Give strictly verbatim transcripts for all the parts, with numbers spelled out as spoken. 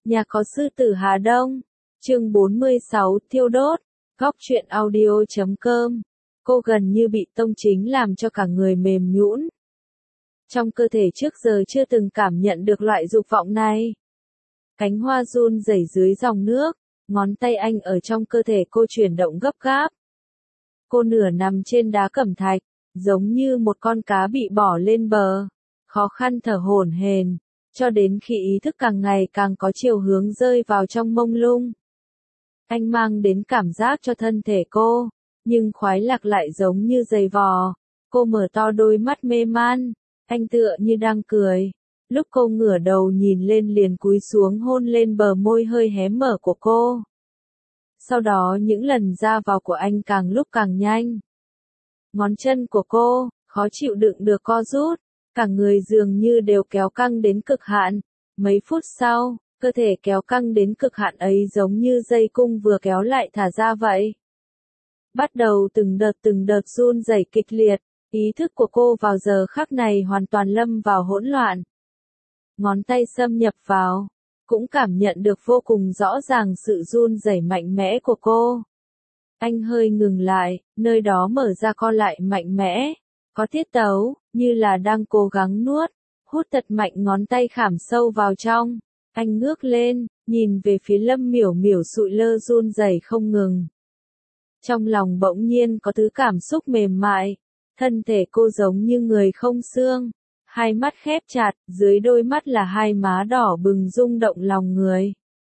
Nhà có sư tử Hà Đông. Chương bốn mươi sáu thiêu đốt. Góc truyện audio chấm com. Cô gần như bị Tông Chính làm cho cả người mềm nhũn. Trong cơ thể trước giờ chưa từng cảm nhận được loại dục vọng này. Cánh hoa run rẩy dưới dòng nước, ngón tay anh ở trong cơ thể cô chuyển động gấp gáp. Cô nửa nằm trên đá cẩm thạch, giống như một con cá bị bỏ lên bờ, khó khăn thở hổn hển, cho đến khi ý thức càng ngày càng có chiều hướng rơi vào trong mông lung. Anh mang đến cảm giác cho thân thể cô, nhưng khoái lạc lại giống như giày vò. Cô mở to đôi mắt mê man, anh tựa như đang cười. Lúc cô ngửa đầu nhìn lên liền cúi xuống hôn lên bờ môi hơi hé mở của cô. Sau đó những lần ra vào của anh càng lúc càng nhanh. Ngón chân của cô, khó chịu đựng được co rút, cả người dường như đều kéo căng đến cực hạn. Mấy phút sau, cơ thể kéo căng đến cực hạn ấy giống như dây cung vừa kéo lại thả ra vậy. Bắt đầu từng đợt từng đợt run rẩy kịch liệt, ý thức của cô vào giờ khắc này hoàn toàn lâm vào hỗn loạn. Ngón tay xâm nhập vào, cũng cảm nhận được vô cùng rõ ràng sự run rẩy mạnh mẽ của cô. Anh hơi ngừng lại, nơi đó mở ra co lại mạnh mẽ, có tiết tấu, như là đang cố gắng nuốt, hút thật mạnh ngón tay khảm sâu vào trong. Anh ngước lên, nhìn về phía Lâm Miểu Miểu sụi lơ run rẩy không ngừng. Trong lòng bỗng nhiên có thứ cảm xúc mềm mại, thân thể cô giống như người không xương, hai mắt khép chặt, dưới đôi mắt là hai má đỏ bừng rung động lòng người.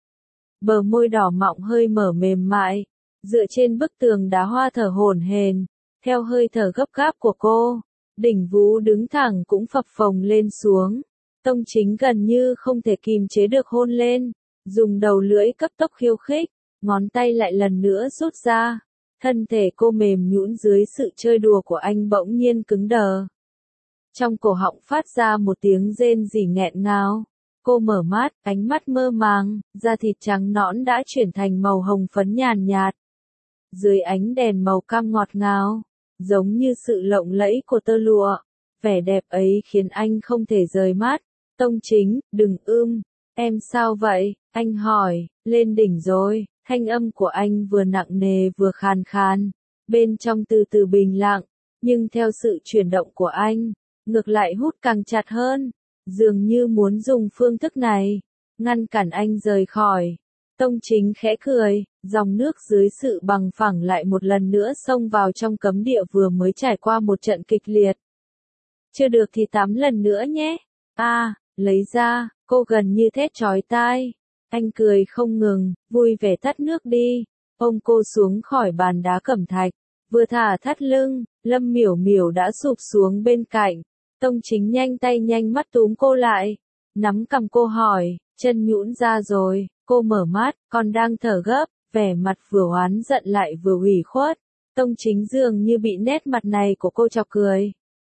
Bờ môi đỏ mọng hơi mở mềm mại, dựa trên bức tường đá hoa thở hổn hển, theo hơi thở gấp gáp của cô, đỉnh vú đứng thẳng cũng phập phồng lên xuống. Tông Chính gần như không thể kìm chế được hôn lên, dùng đầu lưỡi cấp tốc khiêu khích, ngón tay lại lần nữa rút ra. Thân thể cô mềm nhũn dưới sự chơi đùa của anh bỗng nhiên cứng đờ. Trong cổ họng phát ra một tiếng rên rỉ nghẹn ngào. Cô mở mắt, ánh mắt mơ màng, da thịt trắng nõn đã chuyển thành màu hồng phấn nhàn nhạt. Dưới ánh đèn màu cam ngọt ngào, giống như sự lộng lẫy của tơ lụa. Vẻ đẹp ấy khiến anh không thể rời mắt. Tông Chính, đừng ưm, em sao vậy? Anh hỏi, lên đỉnh rồi. Thanh âm của anh vừa nặng nề vừa khàn khàn, bên trong từ từ bình lặng, nhưng theo sự chuyển động của anh, ngược lại hút càng chặt hơn, dường như muốn dùng phương thức này, ngăn cản anh rời khỏi. Tông Chính khẽ cười, dòng nước dưới sự bằng phẳng lại một lần nữa xông vào trong cấm địa vừa mới trải qua một trận kịch liệt. Chưa được thì tắm lần nữa nhé. À, lấy ra, cô gần như thét chói tai. Anh cười không ngừng, vui vẻ thắt nước đi, ôm cô xuống khỏi bàn đá cẩm thạch, vừa thả thắt lưng, Lâm Miểu Miểu đã sụp xuống bên cạnh. Tông Chính nhanh tay nhanh mắt túm cô lại, nắm cằm cô hỏi, chân nhũn ra rồi. Cô mở mắt, còn đang thở gấp, vẻ mặt vừa oán giận lại vừa ủy khuất. Tông Chính dường như bị nét mặt này của cô chọc cười.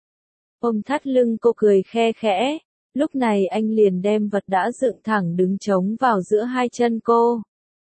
Ôm thắt lưng cô cười khe khẽ. Lúc này anh liền đem vật đã dựng thẳng đứng trống vào giữa hai chân cô.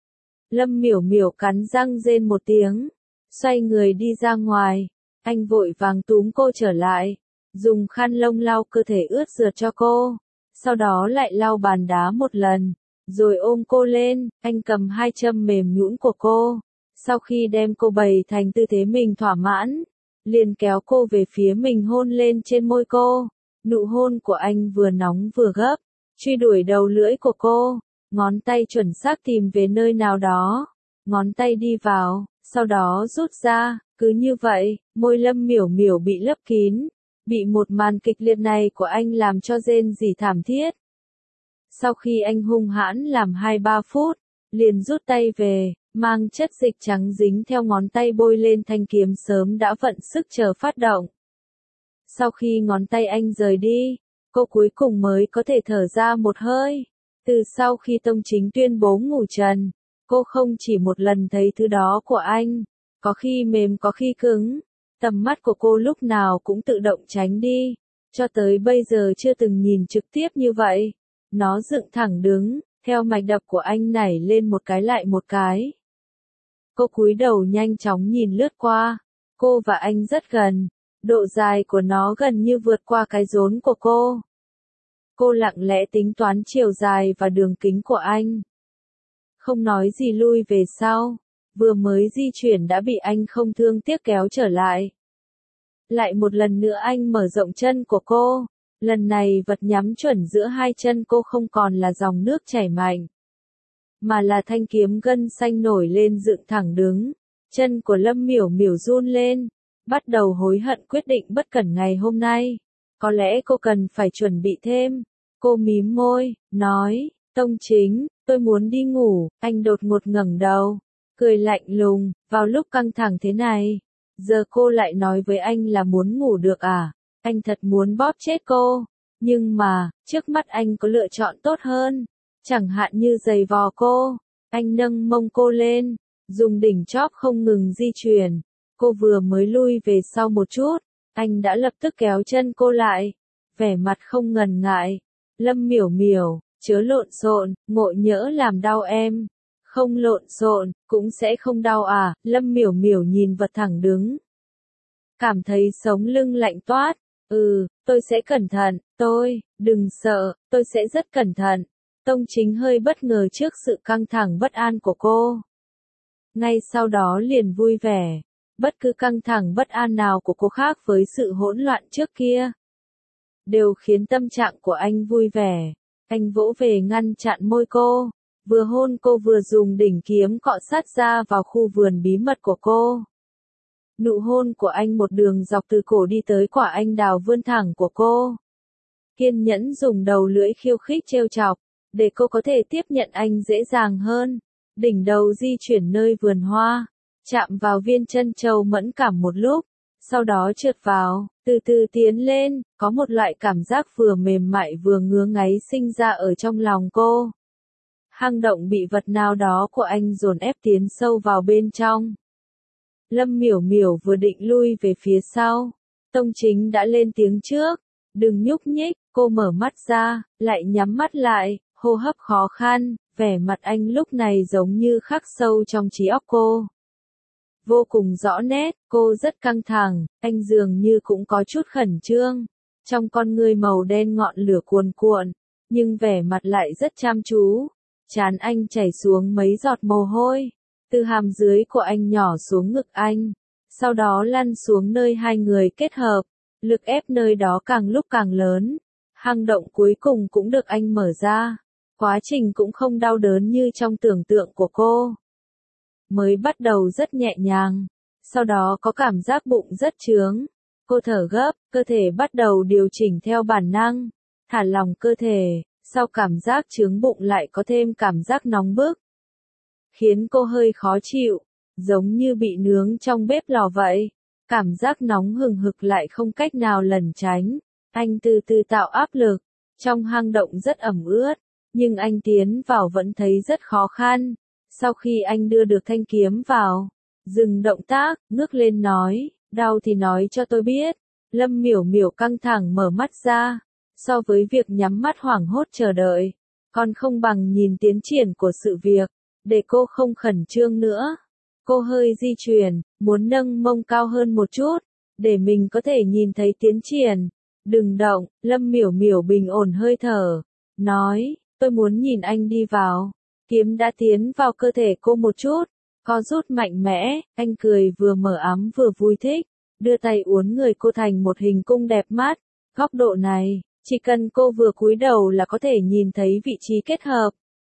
Lâm Miểu Miểu cắn răng rên một tiếng, xoay người đi ra ngoài. Anh vội vàng túm cô trở lại, dùng khăn lông lau cơ thể ướt rượt cho cô, sau đó lại lau bàn đá một lần, rồi ôm cô lên. Anh cầm hai châm mềm nhũn của cô, sau khi đem cô bày thành tư thế mình thỏa mãn, liền kéo cô về phía mình hôn lên trên môi cô. Nụ hôn của anh vừa nóng vừa gấp, truy đuổi đầu lưỡi của cô, ngón tay chuẩn xác tìm về nơi nào đó, ngón tay đi vào, sau đó rút ra, cứ như vậy, môi Lâm Miểu Miểu bị lấp kín, bị một màn kịch liệt này của anh làm cho rên rỉ thảm thiết. Sau khi anh hung hãn làm hai ba phút, liền rút tay về, mang chất dịch trắng dính theo ngón tay bôi lên thanh kiếm sớm đã vận sức chờ phát động. Sau khi ngón tay anh rời đi, cô cuối cùng mới có thể thở ra một hơi. Từ sau khi Tông Chính tuyên bố ngủ trần, cô không chỉ một lần thấy thứ đó của anh, có khi mềm có khi cứng, tầm mắt của cô lúc nào cũng tự động tránh đi, cho tới bây giờ chưa từng nhìn trực tiếp như vậy. Nó dựng thẳng đứng, theo mạch đập của anh nảy lên một cái lại một cái. Cô cúi đầu nhanh chóng nhìn lướt qua, cô và anh rất gần. Độ dài của nó gần như vượt qua cái rốn của cô. Cô lặng lẽ tính toán chiều dài và đường kính của anh. không nói gì lui về sau, vừa mới di chuyển đã bị anh không thương tiếc kéo trở lại. Lại một lần nữa anh mở rộng chân của cô, lần này vật nhắm chuẩn giữa hai chân cô không còn là dòng nước chảy mạnh, mà là thanh kiếm gân xanh nổi lên dựng thẳng đứng. Chân của Lâm Miểu Miểu run lên, bắt đầu hối hận quyết định bất cẩn ngày hôm nay. Có lẽ cô cần phải chuẩn bị thêm. Cô mím môi, nói, Tông Chính, tôi muốn đi ngủ. Anh đột ngột ngẩng đầu, cười lạnh lùng, vào lúc căng thẳng thế này. Giờ cô lại nói với anh là muốn ngủ được à? Anh thật muốn bóp chết cô. Nhưng mà, trước mắt anh có lựa chọn tốt hơn. Chẳng hạn như giày vò cô. Anh nâng mông cô lên, dùng đỉnh chóp không ngừng di chuyển. Cô vừa mới lui về sau một chút, anh đã lập tức kéo chân cô lại, vẻ mặt không ngần ngại. Lâm Miểu Miểu, chớ lộn xộn, ngộ nhỡ làm đau em. Không lộn xộn, cũng sẽ không đau à? Lâm Miểu Miểu nhìn vật thẳng đứng, cảm thấy sống lưng lạnh toát. Ừ, tôi sẽ cẩn thận, tôi, đừng sợ, tôi sẽ rất cẩn thận. Tông Chính hơi bất ngờ trước sự căng thẳng bất an của cô. Ngay sau đó liền vui vẻ. Bất cứ căng thẳng bất an nào của cô khác với sự hỗn loạn trước kia, đều khiến tâm trạng của anh vui vẻ. Anh vỗ về ngăn chặn môi cô, vừa hôn cô vừa dùng đỉnh kiếm cọ sát ra vào khu vườn bí mật của cô. Nụ hôn của anh một đường dọc từ cổ đi tới quả anh đào vươn thẳng của cô. Kiên nhẫn dùng đầu lưỡi khiêu khích trêu chọc, để cô có thể tiếp nhận anh dễ dàng hơn. Đỉnh đầu di chuyển nơi vườn hoa, chạm vào viên chân châu mẫn cảm một lúc, sau đó trượt vào, từ từ tiến lên, có một loại cảm giác vừa mềm mại vừa ngứa ngáy sinh ra ở trong lòng cô. Hang động bị vật nào đó của anh dồn ép tiến sâu vào bên trong. Lâm Miểu Miểu vừa định lui về phía sau, Tông Chính đã lên tiếng trước, đừng nhúc nhích. Cô mở mắt ra, lại nhắm mắt lại, hô hấp khó khăn, vẻ mặt anh lúc này giống như khắc sâu trong trí óc cô. Vô cùng rõ nét, cô rất căng thẳng, anh dường như cũng có chút khẩn trương. Trong con ngươi màu đen ngọn lửa cuồn cuộn, nhưng vẻ mặt lại rất chăm chú. Trán anh chảy xuống mấy giọt mồ hôi, từ hàm dưới của anh nhỏ xuống ngực anh, sau đó lăn xuống nơi hai người kết hợp, lực ép nơi đó càng lúc càng lớn. Hang động cuối cùng cũng được anh mở ra. Quá trình cũng không đau đớn như trong tưởng tượng của cô. Mới bắt đầu rất nhẹ nhàng, sau đó có cảm giác bụng rất chướng. Cô thở gấp, cơ thể bắt đầu điều chỉnh theo bản năng, thả lỏng cơ thể, sau cảm giác chướng bụng lại có thêm cảm giác nóng bức, khiến cô hơi khó chịu, giống như bị nướng trong bếp lò vậy. Cảm giác nóng hừng hực lại không cách nào lẩn tránh. Anh từ từ tạo áp lực, trong hang động rất ẩm ướt, nhưng anh tiến vào vẫn thấy rất khó khăn. Sau khi anh đưa được thanh kiếm vào, dừng động tác, ngước lên nói, đau thì nói cho tôi biết. Lâm Miểu Miểu căng thẳng mở mắt ra, so với việc nhắm mắt hoảng hốt chờ đợi, còn không bằng nhìn tiến triển của sự việc, để cô không khẩn trương nữa. Cô hơi di chuyển, muốn nâng mông cao hơn một chút, để mình có thể nhìn thấy tiến triển. Đừng động, Lâm Miểu Miểu bình ổn hơi thở, nói, tôi muốn nhìn anh đi vào. Kiếm đã tiến vào cơ thể cô một chút, co rút mạnh mẽ, anh cười vừa mở ấm vừa vui thích, đưa tay uốn người cô thành một hình cung đẹp mắt. Góc độ này, chỉ cần cô vừa cúi đầu là có thể nhìn thấy vị trí kết hợp.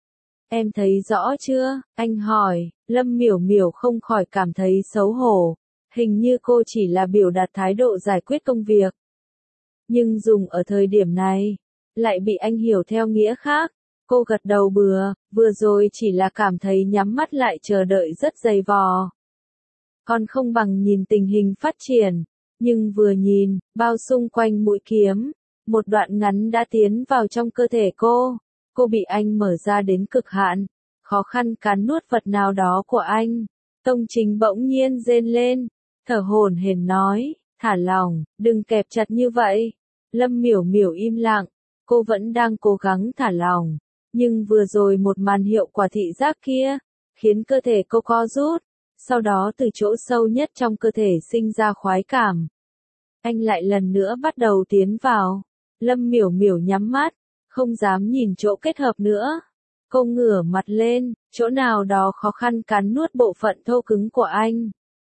Em thấy rõ chưa? Anh hỏi. Lâm Miểu Miểu không khỏi cảm thấy xấu hổ, hình như cô chỉ là biểu đạt thái độ giải quyết công việc. Nhưng dùng ở thời điểm này, lại bị anh hiểu theo nghĩa khác. Cô gật đầu bừa, vừa rồi chỉ là cảm thấy nhắm mắt lại chờ đợi rất dày vò. Còn không bằng nhìn tình hình phát triển, nhưng vừa nhìn, bao xung quanh mũi kiếm, một đoạn ngắn đã tiến vào trong cơ thể cô. Cô bị anh mở ra đến cực hạn, khó khăn cắn nuốt vật nào đó của anh. Tông Chính bỗng nhiên rên lên, thở hổn hển nói, thả lỏng, đừng kẹp chặt như vậy. Lâm Miểu Miểu im lặng, cô vẫn đang cố gắng thả lỏng, nhưng vừa rồi một màn hiệu quả thị giác kia, khiến cơ thể cô co rút, sau đó từ chỗ sâu nhất trong cơ thể sinh ra khoái cảm. Anh lại lần nữa bắt đầu tiến vào, Lâm Miểu Miểu nhắm mắt, không dám nhìn chỗ kết hợp nữa. Cô ngửa mặt lên, chỗ nào đó khó khăn cắn nuốt bộ phận thô cứng của anh.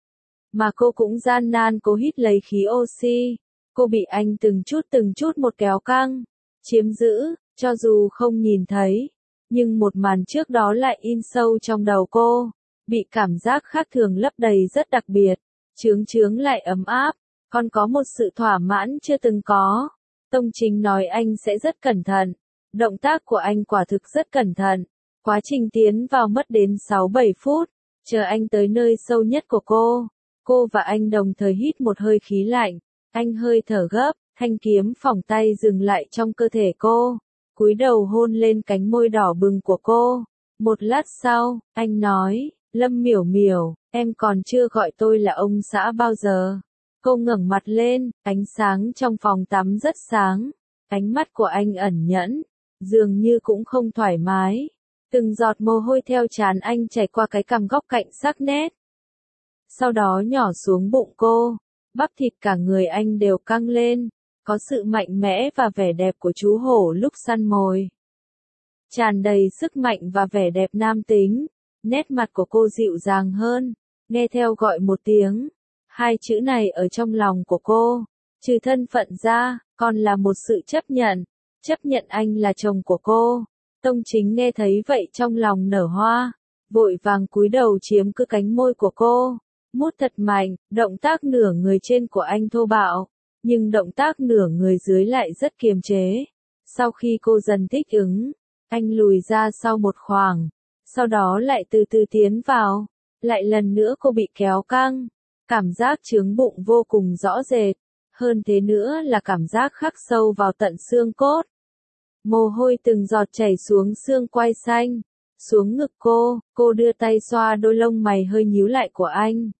Mà cô cũng gian nan cố hít lấy khí oxy. Cô bị anh từng chút từng chút một kéo căng, chiếm giữ, cho dù không nhìn thấy. Nhưng một màn trước đó lại in sâu trong đầu cô. Bị cảm giác khác thường lấp đầy rất đặc biệt. Chướng chướng lại ấm áp. Còn có một sự thỏa mãn chưa từng có. Tông Chính nói anh sẽ rất cẩn thận. Động tác của anh quả thực rất cẩn thận. Quá trình tiến vào mất đến sáu bảy phút. Chờ anh tới nơi sâu nhất của cô. Cô và anh đồng thời hít một hơi khí lạnh. Anh hơi thở gấp, thanh kiếm phỏng tay dừng lại trong cơ thể cô. Cúi đầu hôn lên cánh môi đỏ bừng của cô. Một lát sau, anh nói, Lâm Miểu Miểu, em còn chưa gọi tôi là ông xã bao giờ. Cô ngẩng mặt lên, ánh sáng trong phòng tắm rất sáng. Ánh mắt của anh ẩn nhẫn, dường như cũng không thoải mái. Từng giọt mồ hôi theo trán anh chảy qua cái cằm góc cạnh sắc nét. Sau đó nhỏ xuống bụng cô, bắp thịt cả người anh đều căng lên, có sự mạnh mẽ và vẻ đẹp của chú hổ lúc săn mồi. Tràn đầy sức mạnh và vẻ đẹp nam tính, nét mặt của cô dịu dàng hơn, nghe theo gọi một tiếng. Hai chữ này ở trong lòng của cô, trừ thân phận ra, còn là một sự chấp nhận, chấp nhận anh là chồng của cô. Tông Chính nghe thấy vậy trong lòng nở hoa, vội vàng cúi đầu chiếm cứ cánh môi của cô. Mút thật mạnh, động tác nửa người trên của anh thô bạo, nhưng động tác nửa người dưới lại rất kiềm chế. Sau khi cô dần thích ứng, anh lùi ra sau một khoảng, sau đó lại từ từ tiến vào, lại lần nữa cô bị kéo căng, cảm giác chướng bụng vô cùng rõ rệt, hơn thế nữa là cảm giác khắc sâu vào tận xương cốt. Mồ hôi từng giọt chảy xuống xương quai xanh, xuống ngực cô, cô đưa tay xoa đôi lông mày hơi nhíu lại của anh.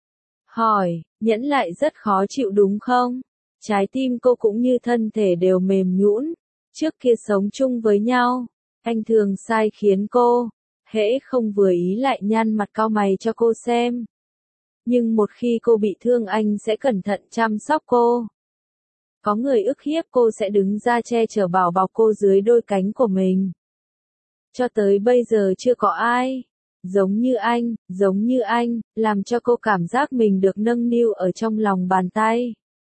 Hỏi, nhẫn lại rất khó chịu đúng không? Trái tim cô cũng như thân thể đều mềm nhũn. Trước kia sống chung với nhau, anh thường sai khiến cô, hễ không vừa ý lại nhăn mặt cau mày cho cô xem. Nhưng một khi cô bị thương anh sẽ cẩn thận chăm sóc cô. Có người ức hiếp cô sẽ đứng ra che chở bảo bọc cô dưới đôi cánh của mình. Cho tới bây giờ chưa có ai giống như anh, giống như anh, làm cho cô cảm giác mình được nâng niu ở trong lòng bàn tay.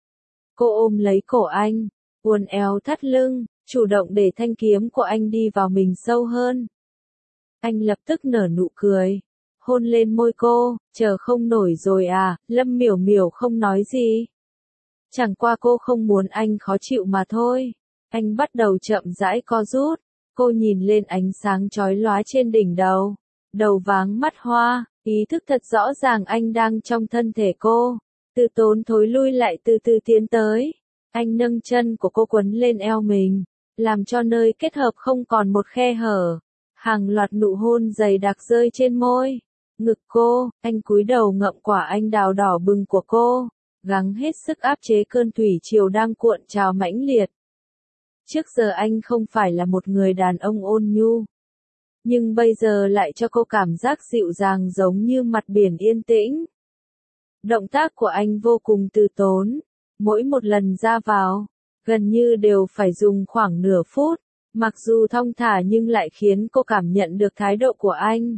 Cô ôm lấy cổ anh, uốn éo thắt lưng, chủ động để thanh kiếm của anh đi vào mình sâu hơn. Anh lập tức nở nụ cười, hôn lên môi cô, chờ không nổi rồi à, Lâm Miểu Miểu không nói gì. Chẳng qua cô không muốn anh khó chịu mà thôi. Anh bắt đầu chậm rãi co rút, cô nhìn lên ánh sáng chói lóa trên đỉnh đầu. Đầu váng mắt hoa, ý thức thật rõ ràng anh đang trong thân thể cô. Từ tốn thối lui lại từ từ tiến tới. Anh nâng chân của cô quấn lên eo mình, làm cho nơi kết hợp không còn một khe hở. Hàng loạt nụ hôn dày đặc rơi trên môi, ngực cô, anh cúi đầu ngậm quả anh đào đỏ bừng của cô, gắng hết sức áp chế cơn thủy triều đang cuộn trào mãnh liệt. Trước giờ anh không phải là một người đàn ông ôn nhu. Nhưng bây giờ lại cho cô cảm giác dịu dàng giống như mặt biển yên tĩnh. Động tác của anh vô cùng từ tốn, mỗi một lần ra vào, gần như đều phải dùng khoảng nửa phút, mặc dù thong thả nhưng lại khiến cô cảm nhận được thái độ của anh.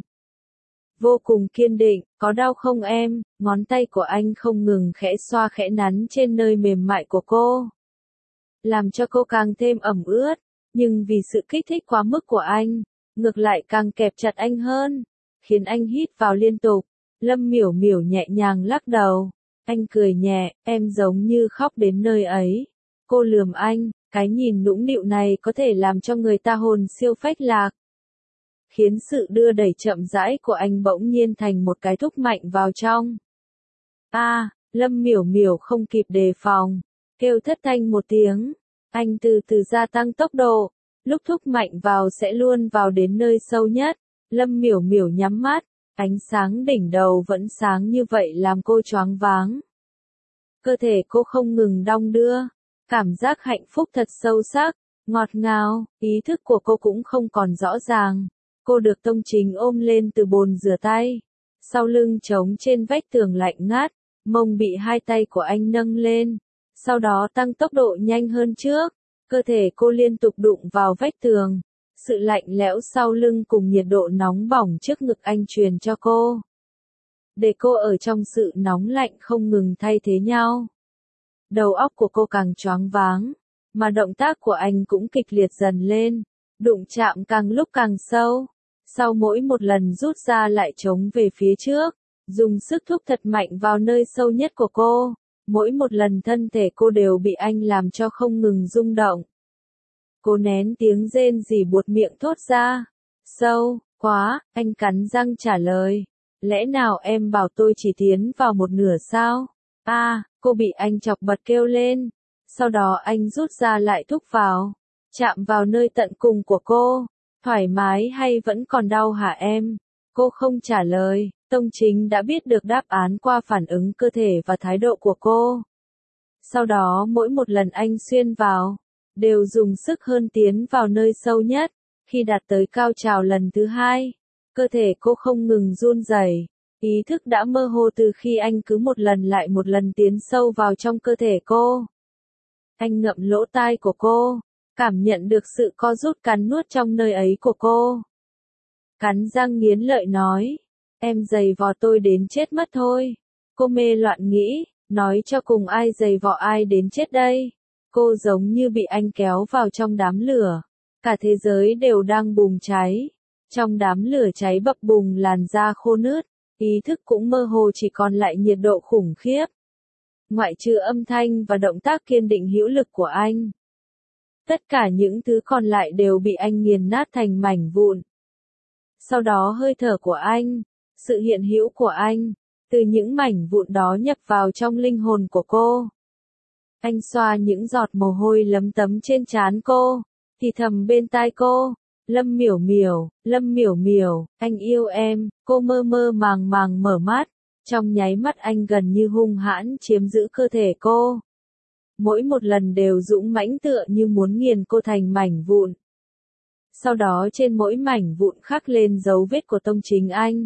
Vô cùng kiên định, có đau không em, ngón tay của anh không ngừng khẽ xoa khẽ nắn trên nơi mềm mại của cô. Làm cho cô càng thêm ẩm ướt, nhưng vì sự kích thích quá mức của anh, ngược lại càng kẹp chặt anh hơn, khiến anh hít vào liên tục. Lâm Miểu Miểu nhẹ nhàng lắc đầu, anh cười nhẹ, em giống như khóc đến nơi ấy. Cô lườm anh, cái nhìn nũng nịu này có thể làm cho người ta hồn siêu phách lạc. Khiến sự đưa đẩy chậm rãi của anh bỗng nhiên thành một cái thúc mạnh vào trong. A, à, Lâm Miểu Miểu không kịp đề phòng, kêu thất thanh một tiếng, anh từ từ gia tăng tốc độ. Lúc thúc mạnh vào sẽ luôn vào đến nơi sâu nhất. Lâm Miểu Miểu nhắm mắt, ánh sáng đỉnh đầu vẫn sáng như vậy làm cô choáng váng. Cơ thể cô không ngừng đong đưa, cảm giác hạnh phúc thật sâu sắc, ngọt ngào, ý thức của cô cũng không còn rõ ràng. Cô được Tông Chính ôm lên từ bồn rửa tay, sau lưng trống trên vách tường lạnh ngắt, mông bị hai tay của anh nâng lên, sau đó tăng tốc độ nhanh hơn trước. Cơ thể cô liên tục đụng vào vách tường, Sự lạnh lẽo sau lưng cùng nhiệt độ nóng bỏng trước ngực anh truyền cho cô. Để cô ở trong sự nóng lạnh không ngừng thay thế nhau. Đầu óc của cô càng choáng váng, mà động tác của anh cũng kịch liệt dần lên, đụng chạm càng lúc càng sâu. Sau mỗi một lần rút ra lại chống về phía trước, dùng sức thúc thật mạnh vào nơi sâu nhất của cô. Mỗi một lần thân thể cô đều bị anh làm cho không ngừng rung động. Cô nén tiếng rên rỉ buột miệng thốt ra. Sâu, quá, anh cắn răng trả lời. Lẽ nào em bảo tôi chỉ tiến vào một nửa sao? À, cô bị anh chọc bật kêu lên. Sau đó anh rút ra lại thúc vào, chạm vào nơi tận cùng của cô. Thoải mái hay vẫn còn đau hả em? Cô không trả lời. Tông Chính đã biết được đáp án qua phản ứng cơ thể và thái độ của cô. Sau đó mỗi một lần anh xuyên vào, đều dùng sức hơn tiến vào nơi sâu nhất. Khi đạt tới cao trào lần thứ hai, cơ thể cô không ngừng run rẩy. Ý thức đã mơ hồ từ khi anh cứ một lần lại một lần tiến sâu vào trong cơ thể cô. Anh ngậm lỗ tai của cô, cảm nhận được sự co rút cắn nuốt trong nơi ấy của cô. Cắn răng nghiến lợi nói, em giày vò tôi đến chết mất thôi. Cô mê loạn nghĩ, nói cho cùng ai giày vò ai đến chết đây. Cô giống như bị anh kéo vào trong đám lửa. Cả thế giới đều đang bùng cháy. Trong đám lửa cháy bập bùng làn da khô nứt, ý thức cũng mơ hồ chỉ còn lại nhiệt độ khủng khiếp. Ngoại trừ âm thanh và động tác kiên định hữu lực của anh. Tất cả những thứ còn lại đều bị anh nghiền nát thành mảnh vụn. Sau đó hơi thở của anh, sự hiện hữu của anh, từ những mảnh vụn đó nhập vào trong linh hồn của cô. Anh xoa những giọt mồ hôi lấm tấm trên trán cô, thì thầm bên tai cô, Lâm Miểu Miểu, Lâm Miểu Miểu, anh yêu em. Cô mơ mơ màng màng mở mắt, trong nháy mắt anh gần như hung hãn chiếm giữ cơ thể cô. Mỗi một lần đều dũng mãnh tựa như muốn nghiền cô thành mảnh vụn. Sau đó trên mỗi mảnh vụn khắc lên dấu vết của Tông Chính Anh.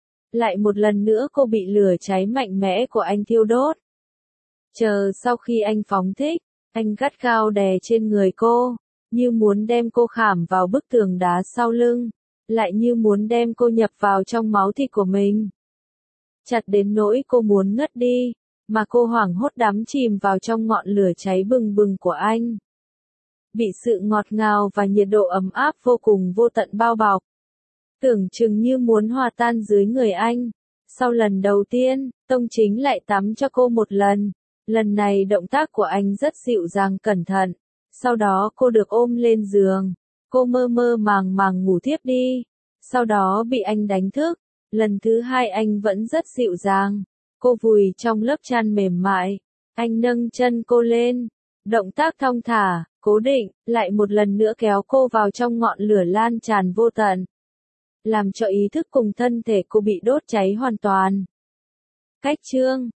Lại một lần nữa cô bị lửa cháy mạnh mẽ của anh thiêu đốt. Chờ sau khi anh phóng thích, anh gắt gao đè trên người cô, như muốn đem cô khảm vào bức tường đá sau lưng, lại như muốn đem cô nhập vào trong máu thịt của mình. Chặt đến nỗi cô muốn ngất đi, mà cô hoảng hốt đắm chìm vào trong ngọn lửa cháy bừng bừng của anh. Bị sự ngọt ngào và nhiệt độ ấm áp vô cùng vô tận bao bọc. Tưởng chừng như muốn hòa tan dưới người anh. Sau lần đầu tiên, Tông Chính lại tắm cho cô một lần. Lần này động tác của anh rất dịu dàng cẩn thận. Sau đó cô được ôm lên giường. Cô mơ mơ màng màng ngủ thiếp đi. Sau đó bị anh đánh thức. Lần thứ hai anh vẫn rất dịu dàng. Cô vùi trong lớp chăn mềm mại. Anh nâng chân cô lên. Động tác thong thả, cố định, lại một lần nữa kéo cô vào trong ngọn lửa lan tràn vô tận. Làm cho ý thức cùng thân thể cô bị đốt cháy hoàn toàn. Cách chương